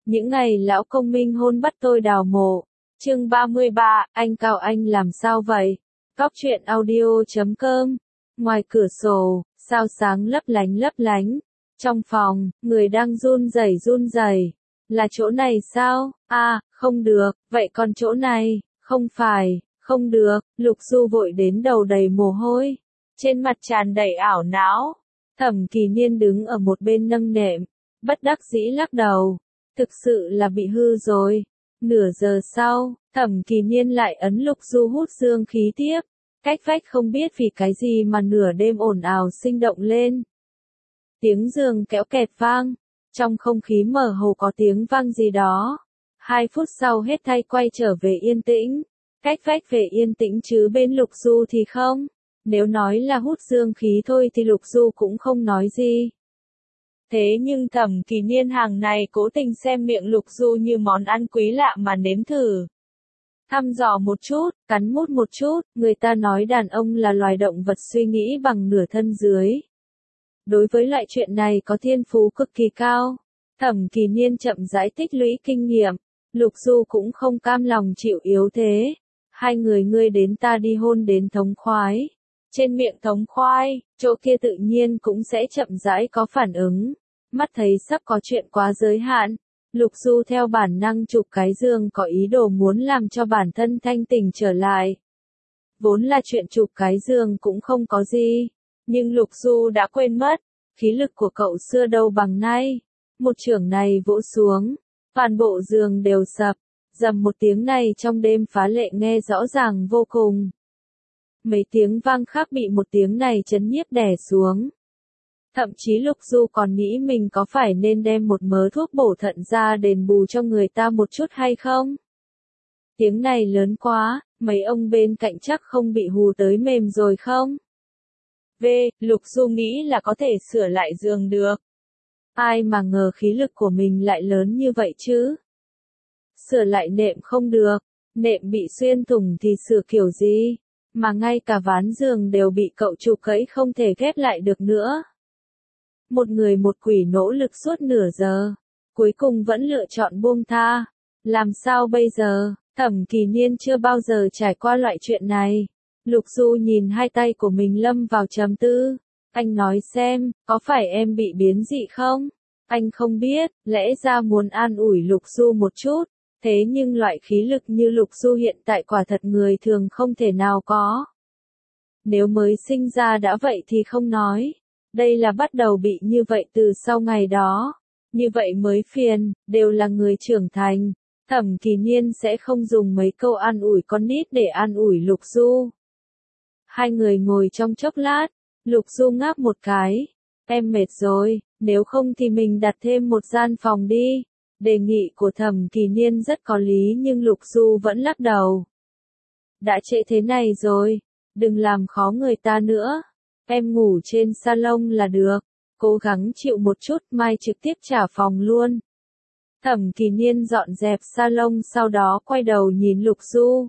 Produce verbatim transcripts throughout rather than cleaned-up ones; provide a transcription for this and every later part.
Những ngày lão công minh hôn bắt tôi đào mộ. Chương ba mươi ba, anh Cao Anh làm sao vậy? Góc truyện audio chấm com. Ngoài cửa sổ, sao sáng lấp lánh lấp lánh. Trong phòng, người đang run rẩy run rẩy. Là chỗ này sao? À, không được, vậy còn chỗ này? Không phải, không được. Lục Du vội đến đầu đầy mồ hôi, trên mặt tràn đầy ảo não. Thẩm Kỳ Niên đứng ở một bên nâng nệm, bất đắc dĩ lắc đầu. Thực sự là bị hư rồi. Nửa giờ sau, Thẩm Kỳ Niên lại ấn Lục Du hút dương khí tiếp. Cách vách không biết vì cái gì mà nửa đêm ồn ào sinh động lên. Tiếng giường kéo kẹt vang, trong không khí mơ hồ có tiếng vang gì đó. Hai phút sau hết thảy quay trở về yên tĩnh. Cách vách về yên tĩnh chứ bên Lục Du thì không. Nếu nói là hút dương khí thôi thì Lục Du cũng không nói gì. Thế nhưng Thẩm Kỳ Niên hàng này cố tình xem miệng Lục Du như món ăn quý lạ mà nếm thử. Thăm dò một chút, cắn mút một chút, người ta nói đàn ông là loài động vật suy nghĩ bằng nửa thân dưới. Đối với loại chuyện này có thiên phú cực kỳ cao. Thẩm Kỳ Niên chậm rãi tích lũy kinh nghiệm. Lục Du cũng không cam lòng chịu yếu thế. Hai người ngươi đến ta đi hôn đến thống khoái. Trên miệng thống khoái, chỗ kia tự nhiên cũng sẽ chậm rãi có phản ứng. Mắt thấy sắp có chuyện quá giới hạn. Lục Du theo bản năng chụp cái giường có ý đồ muốn làm cho bản thân thanh tỉnh trở lại. Vốn là chuyện chụp cái giường cũng không có gì. Nhưng Lục Du đã quên mất. Khí lực của cậu xưa đâu bằng nay. Một chưởng này vỗ xuống. Toàn bộ giường đều sập. Dầm một tiếng này trong đêm phá lệ nghe rõ ràng vô cùng. Mấy tiếng vang khác bị một tiếng này chấn nhiếp đè xuống. Thậm chí Lục Du còn nghĩ mình có phải nên đem một mớ thuốc bổ thận ra đền bù cho người ta một chút hay không? Tiếng này lớn quá, mấy ông bên cạnh chắc không bị hù tới mềm rồi không? V. Lục Du nghĩ là có thể sửa lại giường được. Ai mà ngờ khí lực của mình lại lớn như vậy chứ? Sửa lại nệm không được, nệm bị xuyên thủng thì sửa kiểu gì? Mà ngay cả ván giường đều bị cậu chụp gãy không thể ghép lại được nữa. Một người một quỷ nỗ lực suốt nửa giờ, cuối cùng vẫn lựa chọn buông tha. Làm sao bây giờ? Thẩm Kỳ Niên chưa bao giờ trải qua loại chuyện này. Lục Du nhìn hai tay của mình lâm vào trầm tư. Anh nói xem, có phải em bị biến dị không? Anh không biết, lẽ ra muốn an ủi Lục Du một chút. Thế nhưng loại khí lực như Lục Du hiện tại quả thật người thường không thể nào có. Nếu mới sinh ra đã vậy thì không nói. Đây là bắt đầu bị như vậy từ sau ngày đó. Như vậy mới phiền, đều là người trưởng thành. Thẩm Kỳ Niên sẽ không dùng mấy câu an ủi con nít để an ủi Lục Du. Hai người ngồi trong chốc lát, Lục Du ngáp một cái. Em mệt rồi, nếu không thì mình đặt thêm một gian phòng đi. Đề nghị của Thẩm Kỳ Niên rất có lý nhưng Lục Du vẫn lắc đầu. Đã trễ thế này rồi, đừng làm khó người ta nữa. Em ngủ trên salon là được, cố gắng chịu một chút mai trực tiếp trả phòng luôn. Thẩm Kỳ Niên dọn dẹp salon sau đó quay đầu nhìn Lục Du.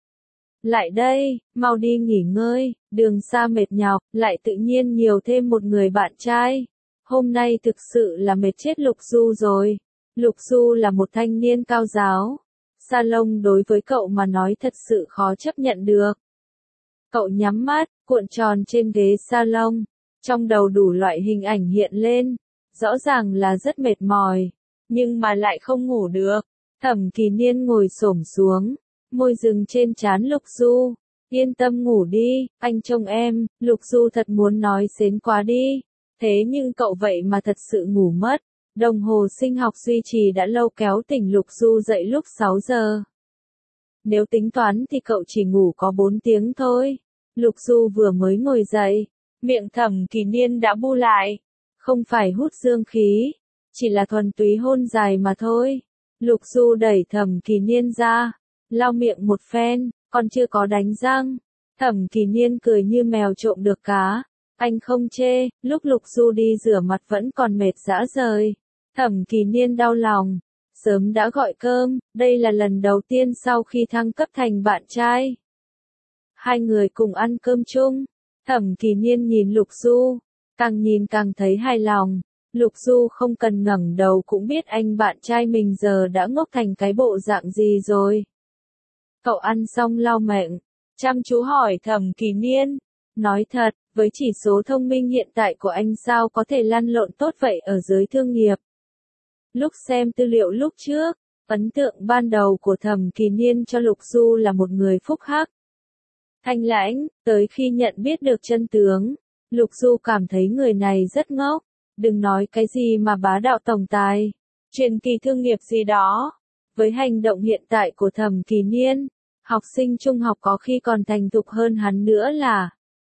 Lại đây, mau đi nghỉ ngơi, đường xa mệt nhọc, lại tự nhiên nhiều thêm một người bạn trai. Hôm nay thực sự là mệt chết Lục Du rồi. Lục Du là một thanh niên cao giáo. Salon đối với cậu mà nói thật sự khó chấp nhận được. Cậu nhắm mắt, cuộn tròn trên ghế salon. Trong đầu đủ loại hình ảnh hiện lên. Rõ ràng là rất mệt mỏi. Nhưng mà lại không ngủ được. Thẩm Kỳ Niên ngồi xổm xuống. Môi dừng trên trán Lục Du. Yên tâm ngủ đi, anh trông em. Lục Du thật muốn nói xến quá đi. Thế nhưng cậu vậy mà thật sự ngủ mất. Đồng hồ sinh học duy trì đã lâu kéo tỉnh Lục Du dậy lúc sáu giờ. Nếu tính toán thì cậu chỉ ngủ có bốn tiếng thôi. Lục Du vừa mới ngồi dậy, miệng Thẩm Kỳ Niên đã bu lại. Không phải hút dương khí, chỉ là thuần túy hôn dài mà thôi. Lục Du đẩy Thẩm Kỳ Niên ra, lau miệng một phen, còn chưa có đánh răng. Thẩm Kỳ Niên cười như mèo trộm được cá. Anh không chê, lúc Lục Du đi rửa mặt vẫn còn mệt rã rời. Thẩm Kỳ Niên đau lòng. Sớm đã gọi cơm, đây là lần đầu tiên sau khi thăng cấp thành bạn trai. Hai người cùng ăn cơm chung. Thẩm Kỳ Niên nhìn Lục Du, càng nhìn càng thấy hài lòng. Lục Du không cần ngẩng đầu cũng biết anh bạn trai mình giờ đã ngốc thành cái bộ dạng gì rồi. Cậu ăn xong lau miệng, chăm chú hỏi Thẩm Kỳ Niên. Nói thật, với chỉ số thông minh hiện tại của anh sao có thể lăn lộn tốt vậy ở giới thương nghiệp. Lúc xem tư liệu lúc trước, ấn tượng ban đầu của Thẩm Kỳ Niên cho Lục Du là một người phúc hắc, thanh lãnh, tới khi nhận biết được chân tướng, Lục Du cảm thấy người này rất ngốc, đừng nói cái gì mà bá đạo tổng tài, truyền kỳ thương nghiệp gì đó. Với hành động hiện tại của Thẩm Kỳ Niên, học sinh trung học có khi còn thành thục hơn hắn nữa là.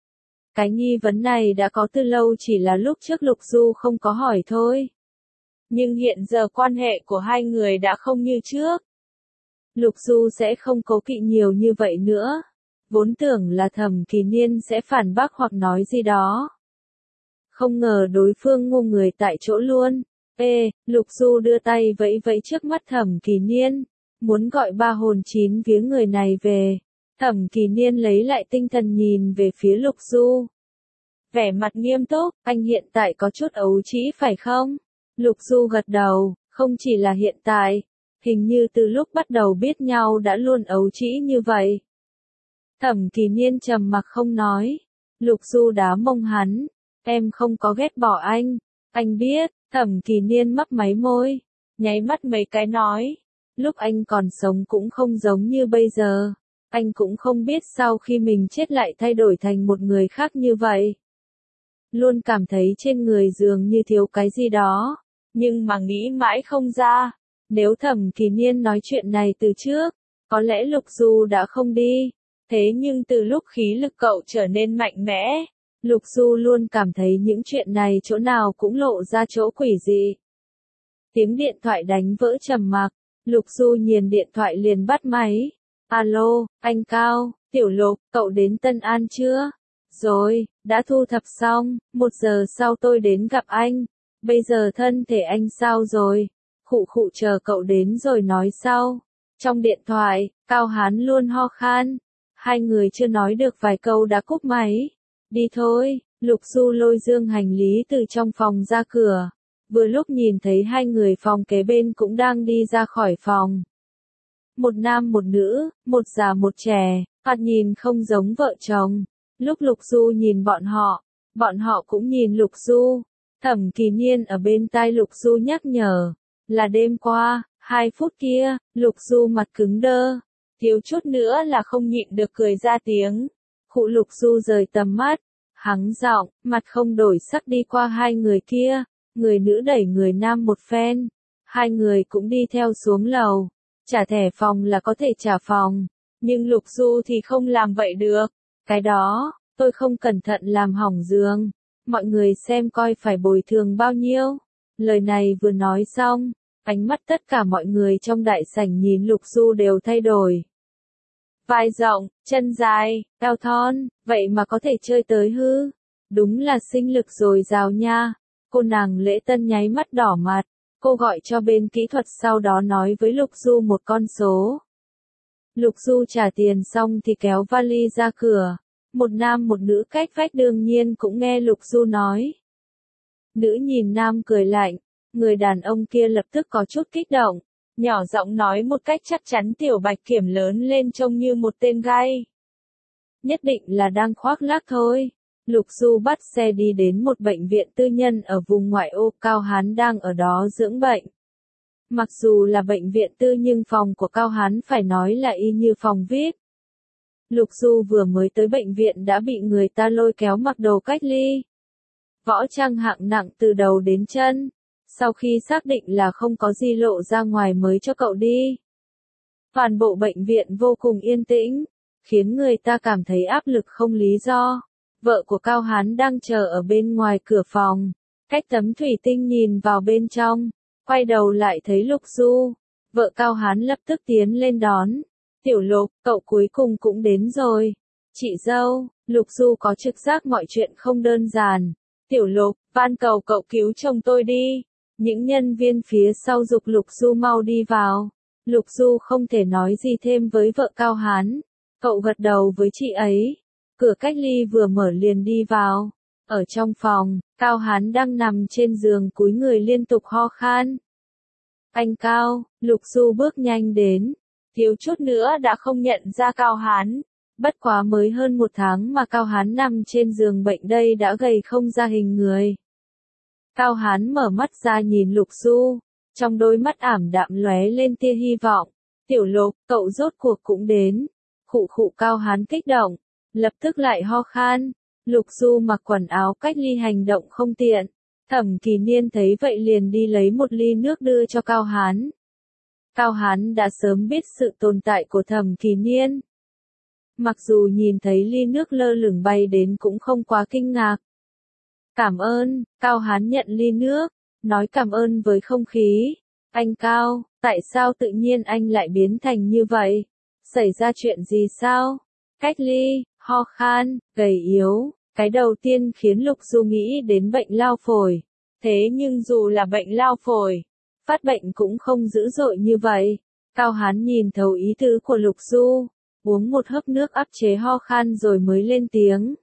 Cái nghi vấn này đã có từ lâu, chỉ là lúc trước Lục Du không có hỏi thôi. Nhưng hiện giờ quan hệ của hai người đã không như trước. Lục Du sẽ không cố kỵ nhiều như vậy nữa. Vốn tưởng là Thẩm Kỳ Niên sẽ phản bác hoặc nói gì đó. Không ngờ đối phương ngu người tại chỗ luôn. Ê, Lục Du đưa tay vẫy vẫy trước mắt Thẩm Kỳ Niên, muốn gọi ba hồn chín vía người này về. Thẩm Kỳ Niên lấy lại tinh thần nhìn về phía Lục Du. Vẻ mặt nghiêm túc, anh hiện tại có chút ấu trĩ phải không? Lục Du gật đầu, không chỉ là hiện tại, hình như từ lúc bắt đầu biết nhau đã luôn ấu trĩ như vậy. Thẩm Kỳ Niên trầm mặc không nói. Lục Du đá mông hắn, em không có ghét bỏ anh, anh biết. Thẩm Kỳ Niên mấp máy môi, nháy mắt mấy cái nói, lúc anh còn sống cũng không giống như bây giờ, anh cũng không biết sau khi mình chết lại thay đổi thành một người khác như vậy. Luôn cảm thấy trên người dường như thiếu cái gì đó, nhưng mà nghĩ mãi không ra. Nếu Thẩm Kỳ Niên nói chuyện này từ trước, có lẽ Lục Du đã không đi. Thế nhưng từ lúc khí lực cậu trở nên mạnh mẽ, Lục Du luôn cảm thấy những chuyện này chỗ nào cũng lộ ra chỗ quỷ dị. Tiếng điện thoại đánh vỡ trầm mặc, Lục Du nhìn điện thoại liền bắt máy. Alo, anh Cao, Tiểu Lục, cậu đến Tân An chưa? Rồi, đã thu thập xong, một giờ sau tôi đến gặp anh. Bây giờ thân thể anh sao rồi? Khụ khụ, chờ cậu đến rồi nói sau. Trong điện thoại, Cao Hán luôn ho khan. Hai người chưa nói được vài câu đã cúp máy. Đi thôi, Lục Du lôi dương hành lý từ trong phòng ra cửa. Vừa lúc nhìn thấy hai người phòng kế bên cũng đang đi ra khỏi phòng. Một nam một nữ, một già một trẻ, thoạt nhìn không giống vợ chồng. Lúc Lục Du nhìn bọn họ, bọn họ cũng nhìn Lục Du. Thẩm Kỳ Niên ở bên tai Lục Du nhắc nhở, là đêm qua, hai phút kia, Lục Du mặt cứng đơ, thiếu chút nữa là không nhịn được cười ra tiếng. Khụ, Lục Du rời tầm mắt, hắng giọng, mặt không đổi sắc đi qua hai người kia, người nữ đẩy người nam một phen, hai người cũng đi theo xuống lầu. Trả thẻ phòng là có thể trả phòng, nhưng Lục Du thì không làm vậy được. Cái đó, tôi không cẩn thận làm hỏng giường, mọi người xem coi phải bồi thường bao nhiêu. Lời này vừa nói xong, ánh mắt tất cả mọi người trong đại sảnh nhìn Lục Du đều thay đổi. Vai rộng, chân dài, eo thon, vậy mà có thể chơi tới hư. Đúng là sinh lực dồi dào nha. Cô nàng Lễ Tân nháy mắt đỏ mặt. Cô gọi cho bên kỹ thuật sau đó nói với Lục Du một con số. Lục Du trả tiền xong thì kéo vali ra cửa. Một nam một nữ cách vách đương nhiên cũng nghe Lục Du nói. Nữ nhìn nam cười lạnh, người đàn ông kia lập tức có chút kích động, nhỏ giọng nói một cách chắc chắn Tiểu Bạch Kiểm lớn lên trông như một tên gay. Nhất định là đang khoác lác thôi. Lục Du bắt xe đi đến một bệnh viện tư nhân ở vùng ngoại ô, Cao Hán đang ở đó dưỡng bệnh. Mặc dù là bệnh viện tư nhưng phòng của Cao Hán phải nói là y như phòng vi ai pi. Lục Du vừa mới tới bệnh viện đã bị người ta lôi kéo mặc đồ cách ly. Võ trang hạng nặng từ đầu đến chân. Sau khi xác định là không có gì lộ ra ngoài mới cho cậu đi. Toàn bộ bệnh viện vô cùng yên tĩnh, khiến người ta cảm thấy áp lực không lý do. Vợ của Cao Hán đang chờ ở bên ngoài cửa phòng, cách tấm thủy tinh nhìn vào bên trong, quay đầu lại thấy Lục Du. Vợ Cao Hán lập tức tiến lên đón. Tiểu Lục, cậu cuối cùng cũng đến rồi. Chị dâu, Lục Du có trực giác mọi chuyện không đơn giản. Tiểu Lục, van cầu cậu cứu chồng tôi đi. Những nhân viên phía sau giục Lục Du mau đi vào. Lục Du không thể nói gì thêm với vợ Cao Hán. Cậu gật đầu với chị ấy. Cửa cách ly vừa mở liền đi vào. Ở trong phòng, Cao Hán đang nằm trên giường cúi người liên tục ho khan. Anh Cao, Lục Du bước nhanh đến, thiếu chút nữa đã không nhận ra Cao Hán. Bất quá mới hơn một tháng mà Cao Hán nằm trên giường bệnh đây đã gầy không ra hình người. Cao Hán mở mắt ra nhìn Lục Du, trong đôi mắt ảm đạm lóe lên tia hy vọng. Tiểu Lục, cậu rốt cuộc cũng đến. Khụ khụ Cao Hán kích động, lập tức lại ho khan. Lục Du mặc quần áo cách ly hành động không tiện. Thẩm Kỳ Niên thấy vậy liền đi lấy một ly nước đưa cho Cao Hán. Cao Hán đã sớm biết sự tồn tại của Thẩm Kỳ Niên. Mặc dù nhìn thấy ly nước lơ lửng bay đến cũng không quá kinh ngạc. Cảm ơn, Cao Hán nhận ly nước, nói cảm ơn với không khí. Anh Cao, tại sao tự nhiên anh lại biến thành như vậy? Xảy ra chuyện gì sao? Cách ly, ho khan, gầy yếu. Cái đầu tiên khiến Lục Du nghĩ đến bệnh lao phổi. Thế nhưng dù là bệnh lao phổi, phát bệnh cũng không dữ dội như vậy. Cao Hán nhìn thấu ý tứ của Lục Du, uống một hớp nước áp chế ho khan rồi mới lên tiếng.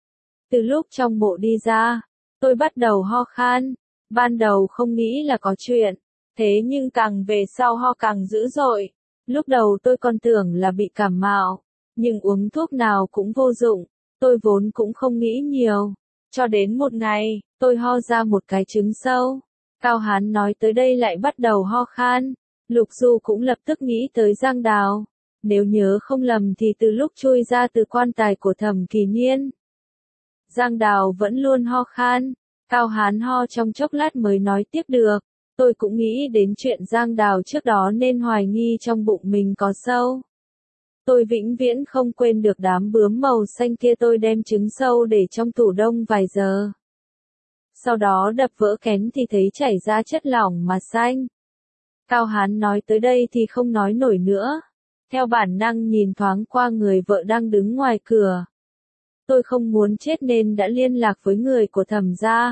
Từ lúc trong mộ đi ra, tôi bắt đầu ho khan. Ban đầu không nghĩ là có chuyện, thế nhưng càng về sau ho càng dữ dội. Lúc đầu tôi còn tưởng là bị cảm mạo, nhưng uống thuốc nào cũng vô dụng. Tôi vốn cũng không nghĩ nhiều. Cho đến một ngày, tôi ho ra một cái trứng sâu. Cao Hán nói tới đây lại bắt đầu ho khan. Lục Du cũng lập tức nghĩ tới Giang Đào. Nếu nhớ không lầm thì từ lúc chui ra từ quan tài của Thẩm Kỳ Niên, Giang Đào vẫn luôn ho khan. Cao Hán ho trong chốc lát mới nói tiếp được. Tôi cũng nghĩ đến chuyện Giang Đào trước đó nên hoài nghi trong bụng mình có sâu. Tôi vĩnh viễn không quên được đám bướm màu xanh kia, tôi đem trứng sâu để trong tủ đông vài giờ. Sau đó đập vỡ kén thì thấy chảy ra chất lỏng mà xanh. Cao Hán nói tới đây thì không nói nổi nữa. Theo bản năng nhìn thoáng qua người vợ đang đứng ngoài cửa. Tôi không muốn chết nên đã liên lạc với người của Thẩm gia.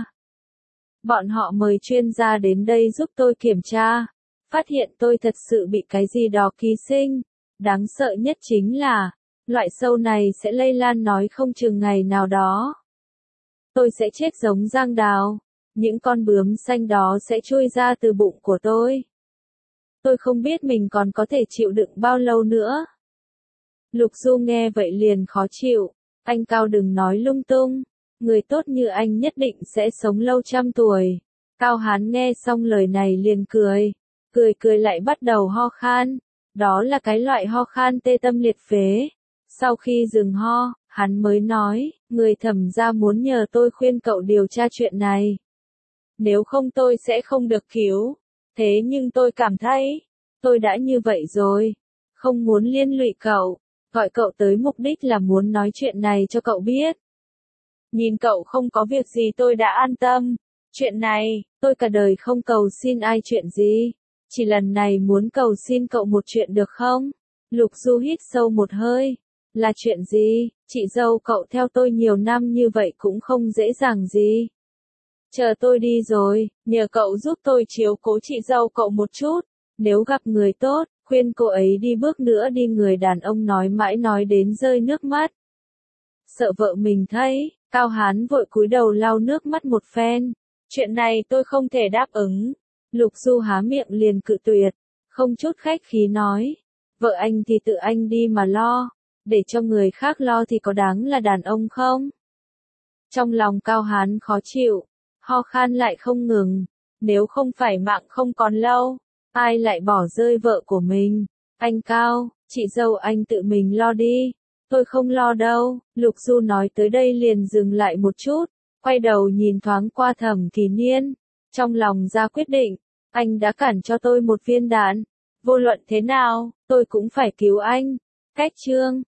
Bọn họ mời chuyên gia đến đây giúp tôi kiểm tra. Phát hiện tôi thật sự bị cái gì đó ký sinh. Đáng sợ nhất chính là, loại sâu này sẽ lây lan nói không chừng ngày nào đó. Tôi sẽ chết giống Giang Đào. Những con bướm xanh đó sẽ chui ra từ bụng của tôi. Tôi không biết mình còn có thể chịu đựng bao lâu nữa. Lục Du nghe vậy liền khó chịu. Anh Cao đừng nói lung tung. Người tốt như anh nhất định sẽ sống lâu trăm tuổi. Cao Hán nghe xong lời này liền cười. Cười cười lại bắt đầu ho khan. Đó là cái loại ho khan tê tâm liệt phế. Sau khi dừng ho, hắn mới nói, người Thẩm gia muốn nhờ tôi khuyên cậu điều tra chuyện này. Nếu không tôi sẽ không được cứu. Thế nhưng tôi cảm thấy, tôi đã như vậy rồi. Không muốn liên lụy cậu. Gọi cậu tới mục đích là muốn nói chuyện này cho cậu biết. Nhìn cậu không có việc gì tôi đã an tâm. Chuyện này, tôi cả đời không cầu xin ai chuyện gì. Chỉ lần này muốn cầu xin cậu một chuyện được không? Lục Du hít sâu một hơi. Là chuyện gì? Chị dâu cậu theo tôi nhiều năm như vậy cũng không dễ dàng gì. Chờ tôi đi rồi, nhờ cậu giúp tôi chiếu cố chị dâu cậu một chút. Nếu gặp người tốt, khuyên cô ấy đi bước nữa đi. Người đàn ông nói mãi nói đến rơi nước mắt. Sợ vợ mình thấy, Cao Hán vội cúi đầu lau nước mắt một phen. Chuyện này tôi không thể đáp ứng. Lục Du há miệng liền cự tuyệt, không chút khách khí nói. Vợ anh thì tự anh đi mà lo, để cho người khác lo thì có đáng là đàn ông không? Trong lòng Cao Hán khó chịu, ho khan lại không ngừng. Nếu không phải mạng không còn lâu, ai lại bỏ rơi vợ của mình? Anh Cao, chị dâu anh tự mình lo đi. Tôi không lo đâu. Lục Du nói tới đây liền dừng lại một chút, quay đầu nhìn thoáng qua Thẩm Kỳ Niên. Trong lòng ra quyết định, anh đã cản cho tôi một viên đạn. Vô luận thế nào, tôi cũng phải cứu anh. Cách chương